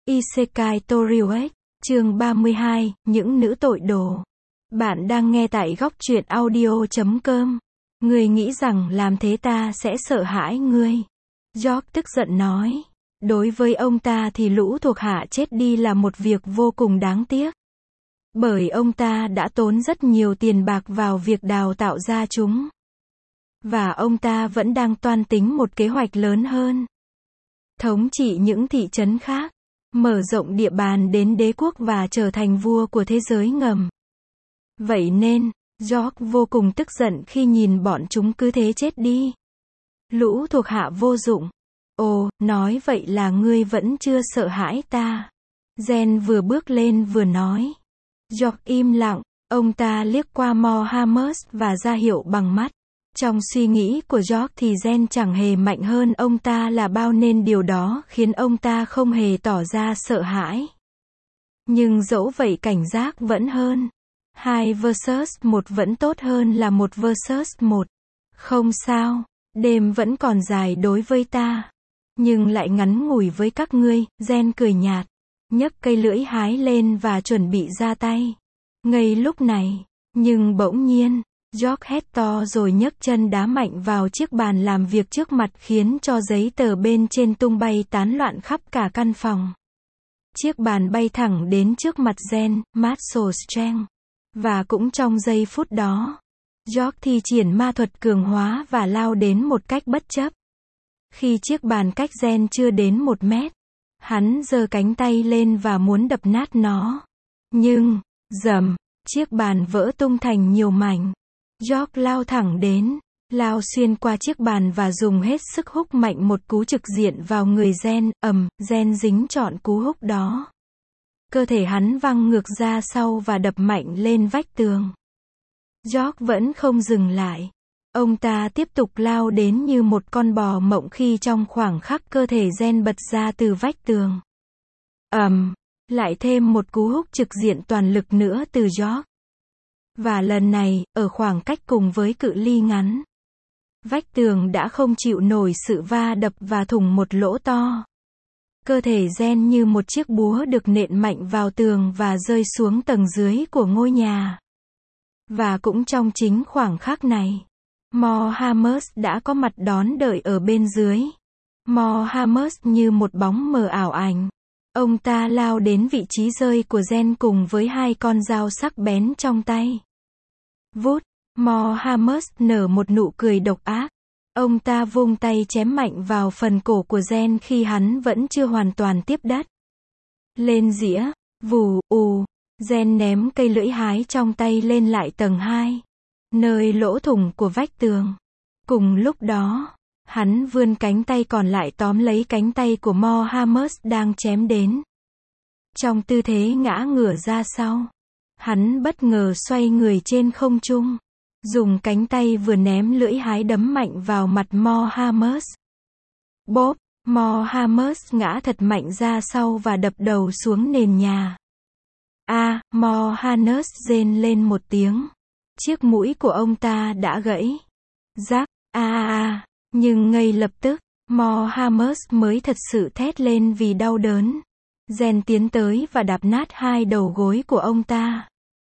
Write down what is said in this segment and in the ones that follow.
Isekai Toriuet, chương 32, những nữ tội đồ. Bạn đang nghe tại góc truyện audio.com. Ngươi nghĩ rằng làm thế ta sẽ sợ hãi ngươi. George tức giận nói. Đối với ông ta thì lũ thuộc hạ chết đi là một việc vô cùng đáng tiếc. Bởi ông ta đã tốn rất nhiều tiền bạc vào việc đào tạo ra chúng. Và ông ta vẫn đang toan tính một kế hoạch lớn hơn. Thống trị những thị trấn khác. Mở rộng địa bàn đến đế quốc và trở thành vua của thế giới ngầm. Vậy nên, George vô cùng tức giận khi nhìn bọn chúng cứ thế chết đi. Lũ thuộc hạ vô dụng. Ồ, nói vậy là ngươi vẫn chưa sợ hãi ta. Jen vừa bước lên vừa nói. George im lặng, ông ta liếc qua Mohammed và ra hiệu bằng mắt. Trong suy nghĩ của George thì Jen chẳng hề mạnh hơn ông ta là bao nên điều đó khiến ông ta không hề tỏ ra sợ hãi. Nhưng dẫu vậy cảnh giác vẫn hơn. 2 vs 1 vẫn tốt hơn là 1 vs 1. Không sao, đêm vẫn còn dài đối với ta. Nhưng lại ngắn ngủi với các ngươi, Jen cười nhạt. Nhấc cây lưỡi hái lên và chuẩn bị ra tay. Ngay lúc này, nhưng bỗng nhiên, George hét to rồi nhấc chân đá mạnh vào chiếc bàn làm việc trước mặt khiến cho giấy tờ bên trên tung bay tán loạn khắp cả căn phòng. Chiếc bàn bay thẳng đến trước mặt Jen, Marshall Strength. Và cũng trong giây phút đó, George thi triển ma thuật cường hóa và lao đến một cách bất chấp. Khi chiếc bàn cách Jen chưa đến 1 mét, hắn giơ cánh tay lên và muốn đập nát nó. Nhưng, rầm, chiếc bàn vỡ tung thành nhiều mảnh. George lao thẳng đến, lao xuyên qua chiếc bàn và dùng hết sức húc mạnh một cú trực diện vào người Jen, Jen dính trọn cú húc đó. Cơ thể hắn văng ngược ra sau và đập mạnh lên vách tường. George vẫn không dừng lại. Ông ta tiếp tục lao đến như một con bò mộng khi trong khoảng khắc cơ thể Jen bật ra từ vách tường. Lại thêm một cú húc trực diện toàn lực nữa từ George. Và lần này, ở khoảng cách cùng với cự ly ngắn. Vách tường đã không chịu nổi sự va đập và thủng một lỗ to. Cơ thể Jen như một chiếc búa được nện mạnh vào tường và rơi xuống tầng dưới của ngôi nhà. Và cũng trong chính khoảng khắc này, Mohammed đã có mặt đón đợi ở bên dưới. Mohammed như một bóng mờ ảo ảnh. Ông ta lao đến vị trí rơi của Jen cùng với 2 con dao sắc bén trong tay. Vút, Mohammed nở một nụ cười độc ác. Ông ta vung tay chém mạnh vào phần cổ của Jen khi hắn vẫn chưa hoàn toàn tiếp đất. Lên dĩa, vù, Jen ném cây lưỡi hái trong tay lên lại tầng 2. Nơi lỗ thủng của vách tường. Cùng lúc đó, hắn vươn cánh tay còn lại tóm lấy cánh tay của Mohammed đang chém đến. Trong tư thế ngã ngửa ra sau, hắn bất ngờ xoay người trên không trung. Dùng cánh tay vừa ném lưỡi hái đấm mạnh vào mặt Mohammed. Bốp, Mohammed ngã thật mạnh ra sau và đập đầu xuống nền nhà. Mohammed rên lên một tiếng. Chiếc mũi của ông ta đã gãy. Rắc, nhưng ngay lập tức, Mohammed mới thật sự thét lên vì đau đớn. Jen tiến tới và đạp nát 2 đầu gối của ông ta.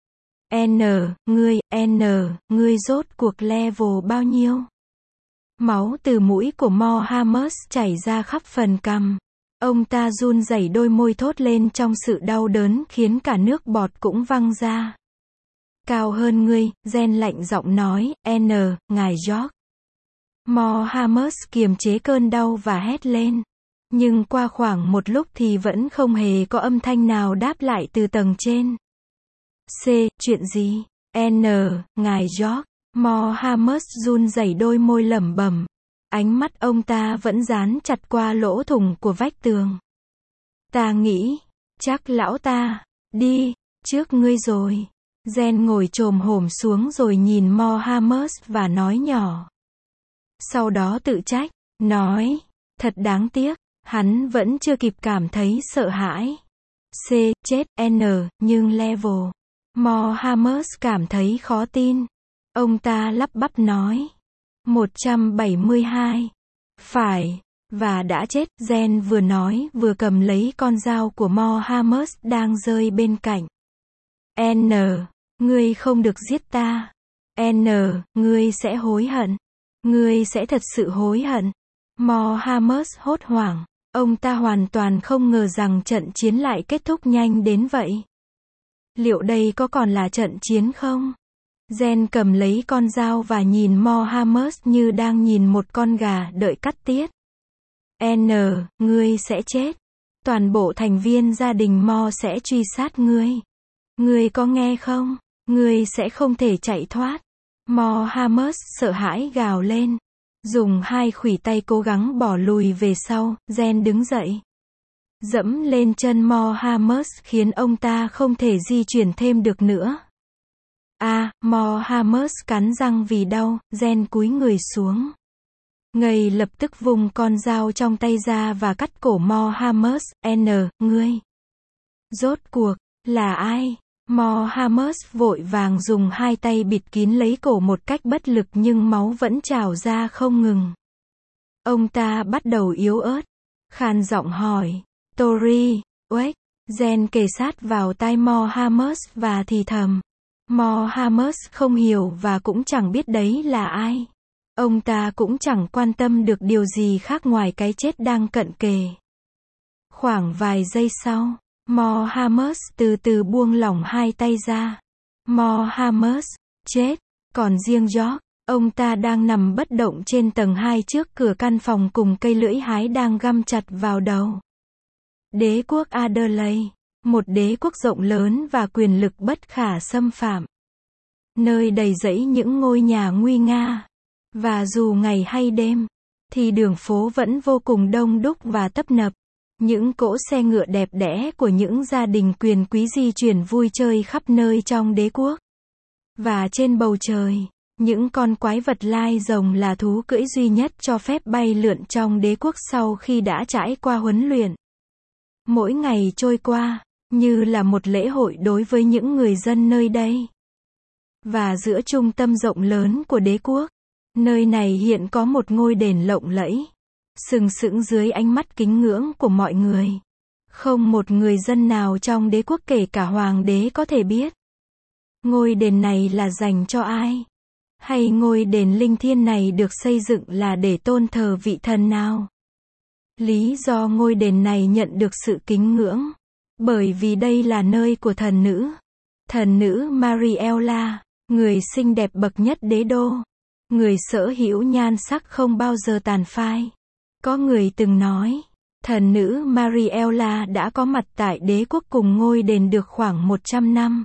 Ngươi rốt cuộc level bao nhiêu? Máu từ mũi của Mohammed chảy ra khắp phần cằm. Ông ta run rẩy đôi môi thốt lên trong sự đau đớn khiến cả nước bọt cũng văng ra. Cao hơn ngươi, Jen lạnh giọng nói, ngài George. Mohammed kiềm chế cơn đau và hét lên. Nhưng qua khoảng một lúc thì vẫn không hề có âm thanh nào đáp lại từ tầng trên. Chuyện gì? Ngài George. Mohammed run rẩy đôi môi lẩm bẩm. Ánh mắt ông ta vẫn dán chặt qua lỗ thủng của vách tường. Ta nghĩ, chắc lão ta, đi, trước ngươi rồi. Jen ngồi chồm hổm xuống rồi nhìn Mohammed và nói nhỏ. Sau đó tự trách, nói, thật đáng tiếc, hắn vẫn chưa kịp cảm thấy sợ hãi. Chết, nhưng level. Mohammed cảm thấy khó tin. Ông ta lắp bắp nói. 172. Phải. và đã chết. Jen vừa nói vừa cầm lấy con dao của Mohammed đang rơi bên cạnh. N. Ngươi không được giết ta. N. Ngươi sẽ hối hận. Ngươi sẽ thật sự hối hận. Mohammed hốt hoảng. Ông ta hoàn toàn không ngờ rằng trận chiến lại kết thúc nhanh đến vậy. Liệu đây có còn là trận chiến không? Jen cầm lấy con dao và nhìn Mohammed như đang nhìn một con gà đợi cắt tiết. N. Ngươi sẽ chết. Toàn bộ thành viên gia đình Mo sẽ truy sát ngươi. Ngươi có nghe không? Ngươi sẽ không thể chạy thoát. Mohammed sợ hãi gào lên. Dùng hai khuỷu tay cố gắng bỏ lùi về sau. Jen đứng dậy. Dẫm lên chân Mohammed khiến ông ta không thể di chuyển thêm được nữa. Mohammed cắn răng vì đau. Jen cúi người xuống. Ngay lập tức vùng con dao trong tay ra và cắt cổ Mohammed. N. Ngươi. Rốt cuộc, là ai? Mohammed vội vàng dùng hai tay bịt kín lấy cổ một cách bất lực nhưng máu vẫn trào ra không ngừng. Ông ta bắt đầu yếu ớt. Khàn giọng hỏi. Tori, Oek. Jen kề sát vào tai Mohammed và thì thầm. Mohammed không hiểu và cũng chẳng biết đấy là ai. Ông ta cũng chẳng quan tâm được điều gì khác ngoài cái chết đang cận kề. Khoảng vài giây sau, Mohammed từ từ buông lỏng hai tay ra. Mohammed chết, còn riêng George, ông ta đang nằm bất động trên tầng 2 trước cửa căn phòng cùng cây lưỡi hái đang găm chặt vào đầu. Đế quốc Adelaide, một đế quốc rộng lớn và quyền lực bất khả xâm phạm. Nơi đầy rẫy những ngôi nhà nguy nga. Và dù ngày hay đêm, thì đường phố vẫn vô cùng đông đúc và tấp nập. Những cỗ xe ngựa đẹp đẽ của những gia đình quyền quý di chuyển vui chơi khắp nơi trong đế quốc. Và trên bầu trời, những con quái vật lai rồng là thú cưỡi duy nhất cho phép bay lượn trong đế quốc sau khi đã trải qua huấn luyện. Mỗi ngày trôi qua, như là một lễ hội đối với những người dân nơi đây. Và giữa trung tâm rộng lớn của đế quốc, nơi này hiện có một ngôi đền lộng lẫy, sừng sững dưới ánh mắt kính ngưỡng của mọi người. Không một người dân nào trong đế quốc kể cả hoàng đế có thể biết ngôi đền này là dành cho ai, hay ngôi đền linh thiêng này được xây dựng là để tôn thờ vị thần nào. Lý do ngôi đền này nhận được sự kính ngưỡng, bởi vì đây là nơi của thần nữ Mariella, người xinh đẹp bậc nhất đế đô. Người sở hữu nhan sắc không bao giờ tàn phai. Có người từng nói, thần nữ Mariella đã có mặt tại đế quốc cùng ngôi đền được khoảng 100 năm.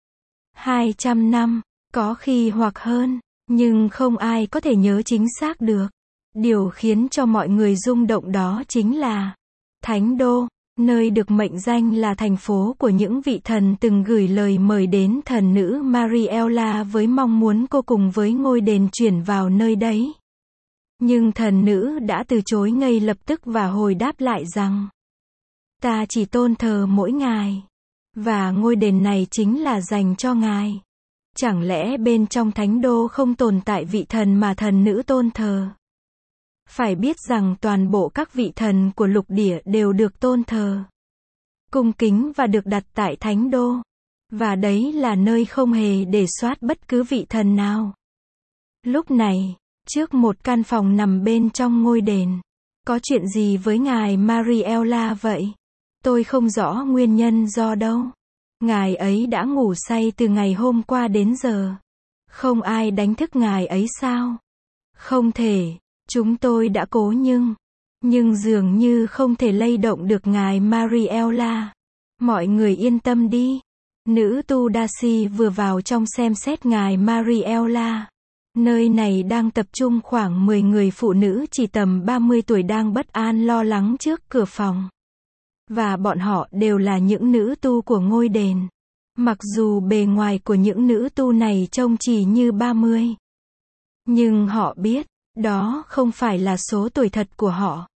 200 năm, có khi hoặc hơn, nhưng không ai có thể nhớ chính xác được. Điều khiến cho mọi người rung động đó chính là Thánh Đô, nơi được mệnh danh là thành phố của những vị thần từng gửi lời mời đến thần nữ Mariella với mong muốn cô cùng với ngôi đền chuyển vào nơi đấy. Nhưng thần nữ đã từ chối ngay lập tức và hồi đáp lại rằng, ta chỉ tôn thờ mỗi ngài, và ngôi đền này chính là dành cho ngài. Chẳng lẽ bên trong Thánh Đô không tồn tại vị thần mà thần nữ tôn thờ? Phải biết rằng toàn bộ các vị thần của lục địa đều được tôn thờ, cung kính và được đặt tại Thánh Đô. Và đấy là nơi không hề để soát bất cứ vị thần nào. Lúc này, trước một căn phòng nằm bên trong ngôi đền, có chuyện gì với ngài Mariella vậy? Tôi không rõ nguyên nhân do đâu. Ngài ấy đã ngủ say từ ngày hôm qua đến giờ. Không ai đánh thức ngài ấy sao? Không thể. Chúng tôi đã cố nhưng dường như không thể lay động được ngài Mariella. Mọi người yên tâm đi. Nữ tu Darcy vừa vào trong xem xét ngài Mariella. Nơi này đang tập trung khoảng 10 người phụ nữ chỉ tầm 30 tuổi đang bất an lo lắng trước cửa phòng. Và bọn họ đều là những nữ tu của ngôi đền. Mặc dù bề ngoài của những nữ tu này trông chỉ như 30. Nhưng họ biết, đó không phải là số tuổi thật của họ.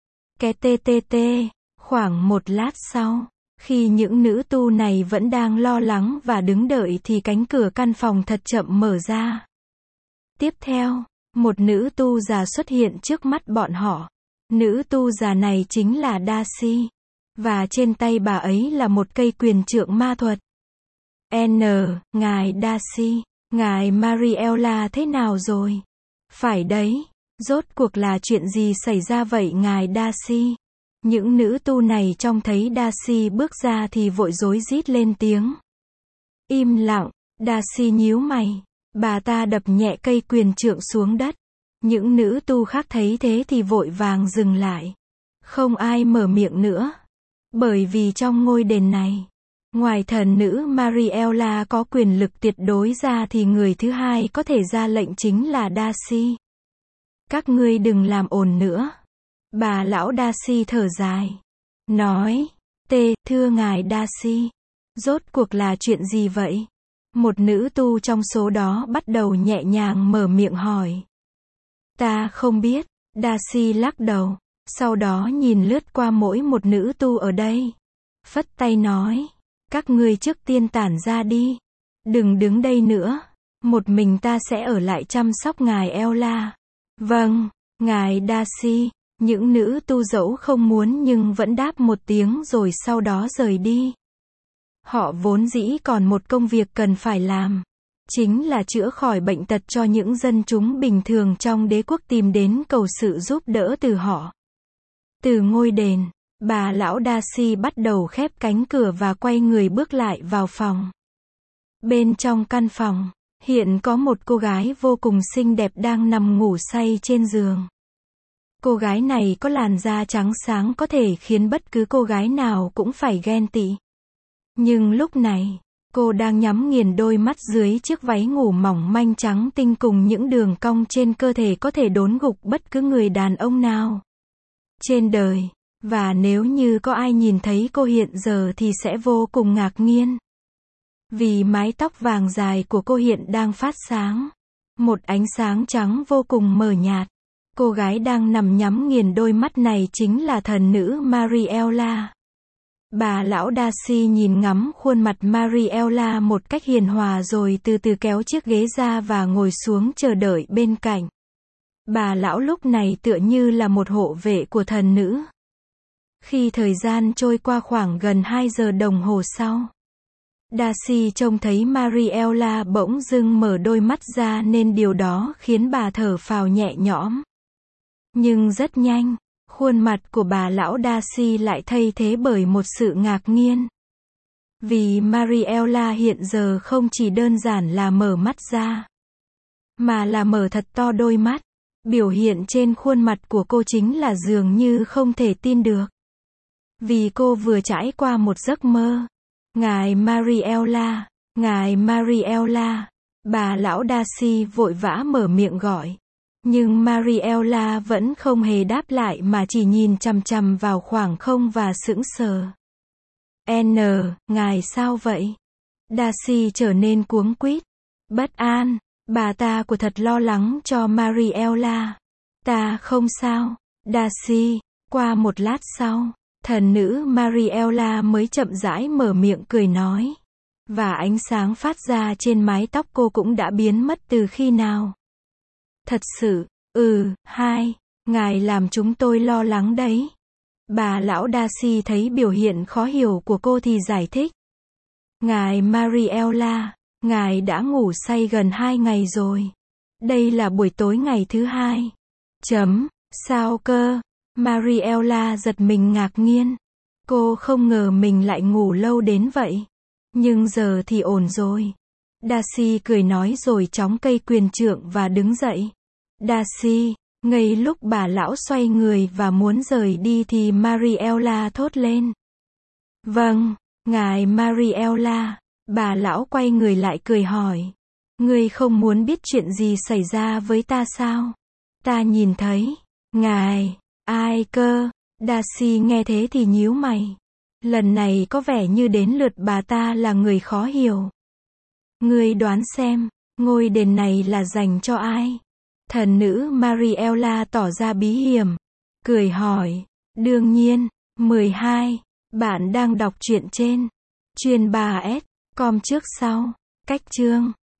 Khoảng một lát sau, khi những nữ tu này vẫn đang lo lắng và đứng đợi thì cánh cửa căn phòng thật chậm mở ra. Tiếp theo, một nữ tu già xuất hiện trước mắt bọn họ. Nữ tu già này chính là Darcy. Và trên tay bà ấy là một cây quyền trượng ma thuật. Ngài Darcy, ngài Mariella thế nào rồi? Phải đấy, rốt cuộc là chuyện gì xảy ra vậy ngài Darcy? Những nữ tu này trông thấy Darcy bước ra thì vội rối rít lên tiếng. Im lặng, Darcy nhíu mày. Bà ta đập nhẹ cây quyền trượng xuống đất. Những nữ tu khác thấy thế thì vội vàng dừng lại. Không ai mở miệng nữa. Bởi vì trong ngôi đền này, ngoài thần nữ Mariella có quyền lực tuyệt đối ra thì người thứ hai có thể ra lệnh chính là Darcy. Các ngươi đừng làm ồn nữa. Bà lão Darcy thở dài. Nói, thưa ngài Darcy. Rốt cuộc là chuyện gì vậy? Một nữ tu trong số đó bắt đầu nhẹ nhàng mở miệng hỏi. Ta không biết, Darcy lắc đầu. Sau đó nhìn lướt qua mỗi một nữ tu ở đây. Phất tay nói. Các ngươi trước tiên tản ra đi. Đừng đứng đây nữa. Một mình ta sẽ ở lại chăm sóc ngài Ella. Vâng, ngài Darcy. Những nữ tu dẫu không muốn nhưng vẫn đáp một tiếng rồi sau đó rời đi. Họ vốn dĩ còn một công việc cần phải làm. Chính là chữa khỏi bệnh tật cho những dân chúng bình thường trong đế quốc tìm đến cầu sự giúp đỡ từ họ. Từ ngôi đền, bà lão Darcy bắt đầu khép cánh cửa và quay người bước lại vào phòng. Bên trong căn phòng, hiện có một cô gái vô cùng xinh đẹp đang nằm ngủ say trên giường. Cô gái này có làn da trắng sáng có thể khiến bất cứ cô gái nào cũng phải ghen tị. Nhưng lúc này, cô đang nhắm nghiền đôi mắt dưới chiếc váy ngủ mỏng manh trắng tinh cùng những đường cong trên cơ thể có thể đốn gục bất cứ người đàn ông nào trên đời. Và nếu như có ai nhìn thấy cô hiện giờ thì sẽ vô cùng ngạc nhiên. Vì mái tóc vàng dài của cô hiện đang phát sáng. Một ánh sáng trắng vô cùng mờ nhạt. Cô gái đang nằm nhắm nghiền đôi mắt này chính là thần nữ Mariella. Bà lão Darcy nhìn ngắm khuôn mặt Mariella một cách hiền hòa rồi từ từ kéo chiếc ghế ra và ngồi xuống chờ đợi bên cạnh. Bà lão lúc này tựa như là một hộ vệ của thần nữ. Khi thời gian trôi qua khoảng gần 2 giờ đồng hồ sau, Darcy trông thấy Mariella bỗng dưng mở đôi mắt ra nên điều đó khiến bà thở phào nhẹ nhõm. Nhưng rất nhanh, khuôn mặt của bà lão Darcy lại thay thế bởi một sự ngạc nhiên. Vì Mariella hiện giờ không chỉ đơn giản là mở mắt ra, mà là mở thật to đôi mắt. Biểu hiện trên khuôn mặt của cô chính là dường như không thể tin được. Vì cô vừa trải qua một giấc mơ. Ngài Mariella, ngài Mariella. Bà lão Darcy vội vã mở miệng gọi. Nhưng Mariella vẫn không hề đáp lại mà chỉ nhìn chằm chằm vào khoảng không và sững sờ. Ngài sao vậy? Darcy trở nên cuống quýt, bất an. Bà ta của thật lo lắng cho Mariella. Ta không sao, Darcy. Qua một lát sau, thần nữ Mariella mới chậm rãi mở miệng cười nói. Và ánh sáng phát ra trên mái tóc cô cũng đã biến mất từ khi nào. Thật sự, ngài làm chúng tôi lo lắng đấy. Bà lão Darcy thấy biểu hiện khó hiểu của cô thì giải thích. Ngài Mariella, ngài đã ngủ say gần 2 ngày rồi. Đây là buổi tối ngày thứ 2. Sao cơ? Mariella giật mình ngạc nhiên. Cô không ngờ mình lại ngủ lâu đến vậy. Nhưng giờ thì ổn rồi. Darcy cười nói rồi chóng cây quyền trượng và đứng dậy. Darcy, ngay lúc bà lão xoay người và muốn rời đi thì Mariella thốt lên. Vâng, ngài Mariella. Bà lão quay người lại cười hỏi. Ngươi không muốn biết chuyện gì xảy ra với ta sao? Ta nhìn thấy. Ngài, ai cơ? Darcy nghe thế thì nhíu mày. Lần này có vẻ như đến lượt bà ta là người khó hiểu. Ngươi đoán xem, ngôi đền này là dành cho ai? Thần nữ Mariella tỏ ra bí hiểm. Cười hỏi. Đương nhiên, 12. Bạn đang đọc truyện trên Chuyên 3S. Com trước sau. Cách chương